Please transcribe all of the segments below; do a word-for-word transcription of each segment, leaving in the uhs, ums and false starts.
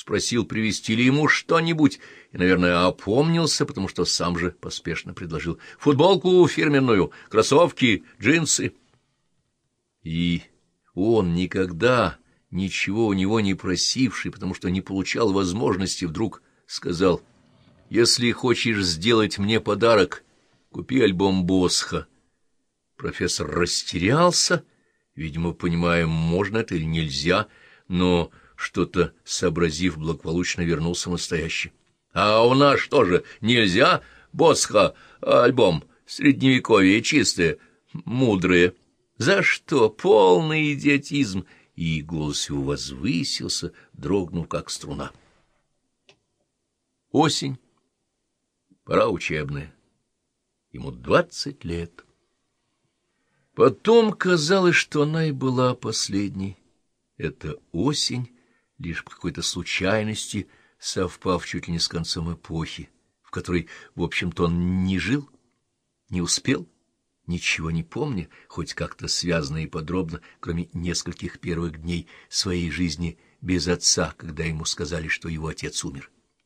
спросил, привезти ли ему что-нибудь, и, наверное, опомнился, потому что сам же поспешно предложил футболку фирменную, кроссовки, джинсы. И он, никогда ничего у него не просивший, потому что не получал возможности, вдруг сказал: «Если хочешь сделать мне подарок, купи альбом Босха». Профессор растерялся, видимо, понимая, можно это или нельзя, но, что-то сообразив, благополучно вернулся настоящий. «А у нас что же, нельзя? Босха, альбом, средневековье, чистое, мудрое. За что? Полный идиотизм!» И голос его возвысился, дрогнув, как струна. Осень. Пора учебная. Ему двадцать лет. Потом казалось, что она и была последней. Это осень, лишь по какой-то случайности, совпав чуть ли не с концом эпохи, в которой, в общем-то, он не жил, не успел, ничего не помня, хоть как-то связно и подробно, кроме нескольких первых дней своей жизни без отца, когда ему сказали, что его отец умер.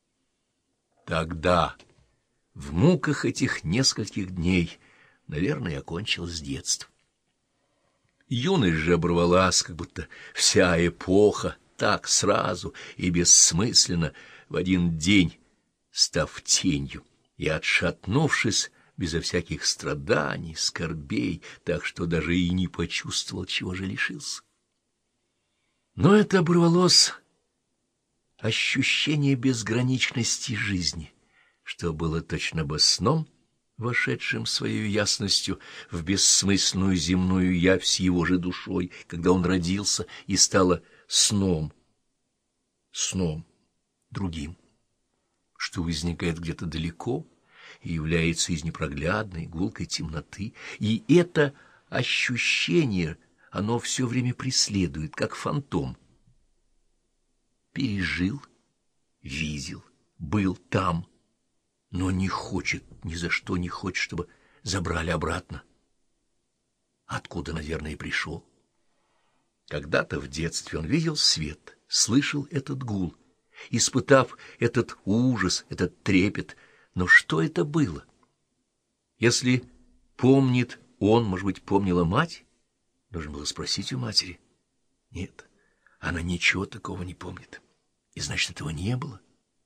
Тогда, в муках этих нескольких дней, наверное, окончилось детство. Юность же оборвалась, как будто вся эпоха, так сразу и бессмысленно, в один день, став тенью и отшатнувшись безо всяких страданий, скорбей, так что даже и не почувствовал, чего же лишился. Но это оборвалось ощущение безграничности жизни, что было точно бы сном, вошедшим своей ясностью в бессмысленную земную явь с его же душой, когда он родился, и стало сном, сном другим, что возникает где-то далеко и является из непроглядной гулкой темноты, и это ощущение, оно все время преследует, как фантом. Пережил, видел, был там, но не хочет, ни за что не хочет, чтобы забрали обратно. Откуда, наверное, и пришел. Когда-то в детстве он видел свет, слышал этот гул, испытав этот ужас, этот трепет. Но что это было? Если помнит он, может быть, помнила мать? Должен был спросить у матери. Нет, она ничего такого не помнит. И значит, этого не было.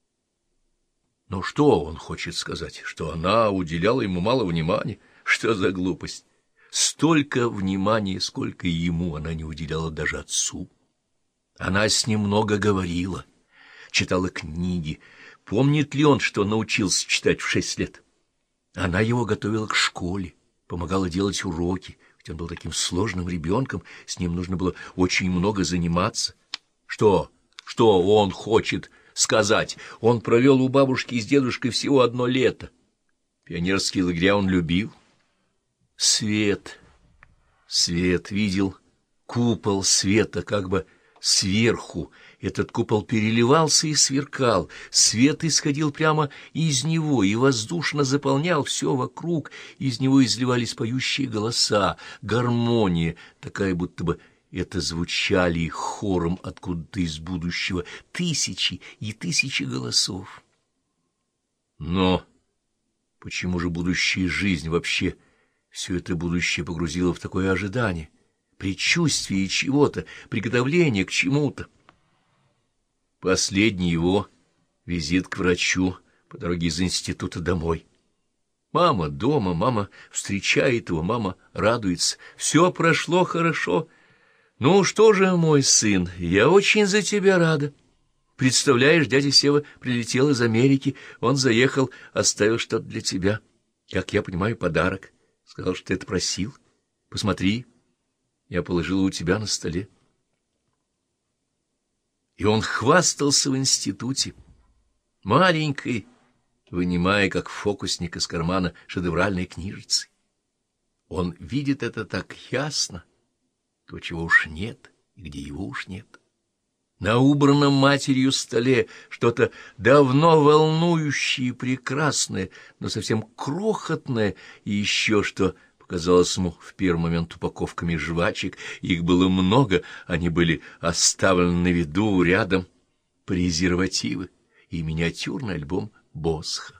Но что он хочет сказать? Что она уделяла ему мало внимания? Что за глупость? Столько внимания, сколько и ему она не уделяла даже отцу. Она с ним много говорила, читала книги. Помнит ли он, что научился читать в шесть лет? Она его готовила к школе, помогала делать уроки, ведь он был таким сложным ребенком, с ним нужно было очень много заниматься. Что? Что он хочет сказать? Он провел у бабушки с дедушкой всего одно лето. Пионерские лагеря он любил. Свет, свет видел, купол света как бы сверху. Этот купол переливался и сверкал, свет исходил прямо из него и воздушно заполнял все вокруг, из него изливались поющие голоса, гармония, такая будто бы это звучали хором откуда-то из будущего тысячи и тысячи голосов. Но почему же будущая жизнь вообще все это будущее погрузило в такое ожидание, предчувствие чего-то, приготовление к чему-то? Последний его визит к врачу по дороге из института домой. Мама дома, мама встречает его, мама радуется. Все прошло хорошо. Ну что же, мой сын, я очень за тебя рада. Представляешь, дядя Сева прилетел из Америки, он заехал, оставил что-то для тебя. Как я понимаю, подарок. Сказал, что ты это просил. Посмотри, я положила у тебя на столе. И он хвастался в институте, маленькой, вынимая, как фокусник из кармана, шедевральной книжицы. Он видит это так ясно, то, чего уж нет, и где его уж нет. На убранном матерью столе что-то давно волнующее и прекрасное, но совсем крохотное, и еще что показалось ему в первый момент упаковками жвачек. Их было много, они были оставлены на виду рядом, презервативы и миниатюрный альбом Босха.